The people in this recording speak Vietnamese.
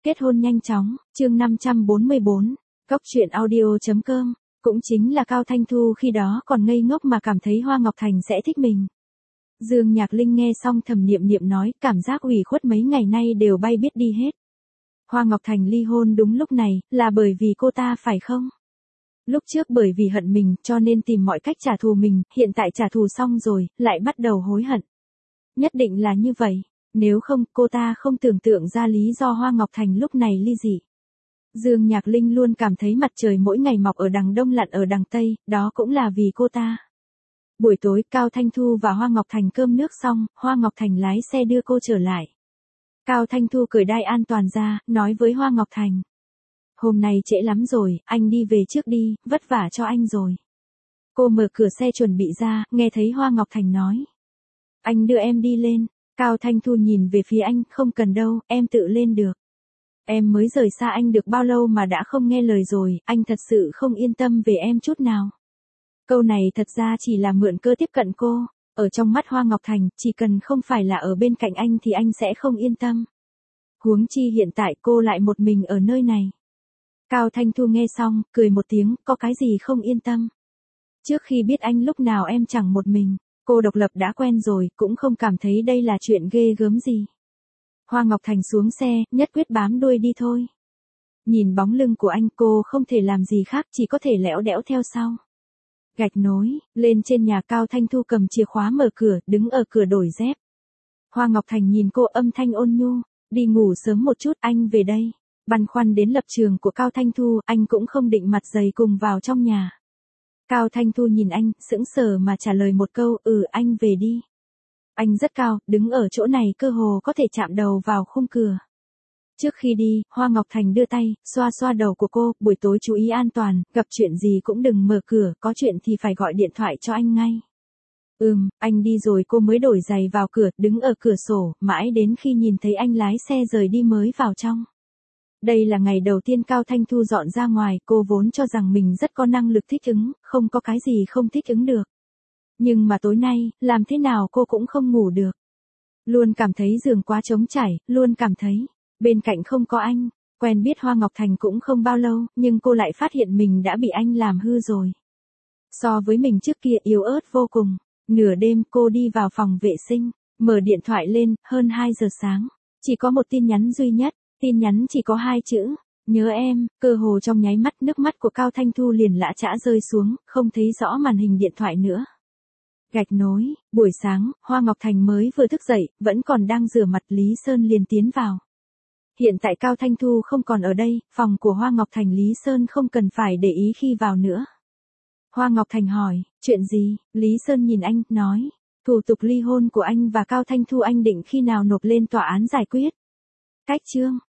Kết hôn nhanh chóng, chương 544, Cóc truyện audio.com, cũng chính là Cao Thanh Thu khi đó còn ngây ngốc mà cảm thấy Hoa Ngọc Thành sẽ thích mình. Dương Nhạc Linh nghe xong thầm niệm niệm nói, cảm giác ủy khuất mấy ngày nay đều bay biết đi hết. Hoa Ngọc Thành ly hôn đúng lúc này, là bởi vì cô ta phải không? Lúc trước bởi vì hận mình cho nên tìm mọi cách trả thù mình, hiện tại trả thù xong rồi, lại bắt đầu hối hận. Nhất định là như vậy, nếu không cô ta không tưởng tượng ra lý do Hoa Ngọc Thành lúc này ly dị. Dương Nhạc Linh luôn cảm thấy mặt trời mỗi ngày mọc ở đằng đông lặn ở đằng tây, đó cũng là vì cô ta. Buổi tối Cao Thanh Thu và Hoa Ngọc Thành cơm nước xong, Hoa Ngọc Thành lái xe đưa cô trở lại. Cao Thanh Thu cởi đai an toàn ra, nói với Hoa Ngọc Thành. Hôm nay trễ lắm rồi, anh đi về trước đi, vất vả cho anh rồi. Cô mở cửa xe chuẩn bị ra, nghe thấy Hoa Ngọc Thành nói. Anh đưa em đi lên. Cao Thanh Thu nhìn về phía anh, không cần đâu, em tự lên được. Em mới rời xa anh được bao lâu mà đã không nghe lời rồi, anh thật sự không yên tâm về em chút nào. Câu này thật ra chỉ là mượn cơ tiếp cận cô, ở trong mắt Hoa Ngọc Thành, chỉ cần không phải là ở bên cạnh anh thì anh sẽ không yên tâm. Huống chi hiện tại cô lại một mình ở nơi này. Cao Thanh Thu nghe xong, cười một tiếng, có cái gì không yên tâm. Trước khi biết anh lúc nào em chẳng một mình, cô độc lập đã quen rồi, cũng không cảm thấy đây là chuyện ghê gớm gì. Hoa Ngọc Thành xuống xe, nhất quyết bám đuôi đi thôi. Nhìn bóng lưng của anh cô không thể làm gì khác, chỉ có thể lẽo đẽo theo sau. Gạch nối, lên trên nhà Cao Thanh Thu cầm chìa khóa mở cửa, đứng ở cửa đổi dép. Hoa Ngọc Thành nhìn cô âm thanh ôn nhu, đi ngủ sớm một chút anh về đây. Băn khoăn đến lập trường của Cao Thanh Thu, anh cũng không định mặt dày cùng vào trong nhà. Cao Thanh Thu nhìn anh, sững sờ mà trả lời một câu, anh về đi. Anh rất cao, đứng ở chỗ này cơ hồ có thể chạm đầu vào khung cửa. Trước khi đi, Hoa Ngọc Thành đưa tay, xoa xoa đầu của cô, buổi tối chú ý an toàn, gặp chuyện gì cũng đừng mở cửa, có chuyện thì phải gọi điện thoại cho anh ngay. Anh đi rồi cô mới đổi giày vào cửa, đứng ở cửa sổ, mãi đến khi nhìn thấy anh lái xe rời đi mới vào trong. Đây là ngày đầu tiên Cao Thanh Thu dọn ra ngoài, cô vốn cho rằng mình rất có năng lực thích ứng, không có cái gì không thích ứng được. Nhưng mà tối nay, làm thế nào cô cũng không ngủ được. Luôn cảm thấy giường quá trống trải, luôn cảm thấy bên cạnh không có anh. Quen biết Hoa Ngọc Thành cũng không bao lâu, nhưng cô lại phát hiện mình đã bị anh làm hư rồi. So với mình trước kia yếu ớt vô cùng. Nửa đêm cô đi vào phòng vệ sinh, mở điện thoại lên, hơn 2 giờ sáng. Chỉ có một tin nhắn duy nhất, tin nhắn chỉ có 2 chữ, nhớ em, cơ hồ trong nháy mắt nước mắt của Cao Thanh Thu liền lã chã rơi xuống, không thấy rõ màn hình điện thoại nữa. Gạch nối, buổi sáng, Hoa Ngọc Thành mới vừa thức dậy, vẫn còn đang rửa mặt Lý Sơn liền tiến vào. Hiện tại Cao Thanh Thu không còn ở đây, phòng của Hoa Ngọc Thành Lý Sơn không cần phải để ý khi vào nữa. Hoa Ngọc Thành hỏi, chuyện gì? Lý Sơn nhìn anh, nói, thủ tục ly hôn của anh và Cao Thanh Thu anh định khi nào nộp lên tòa án giải quyết. Cách chương.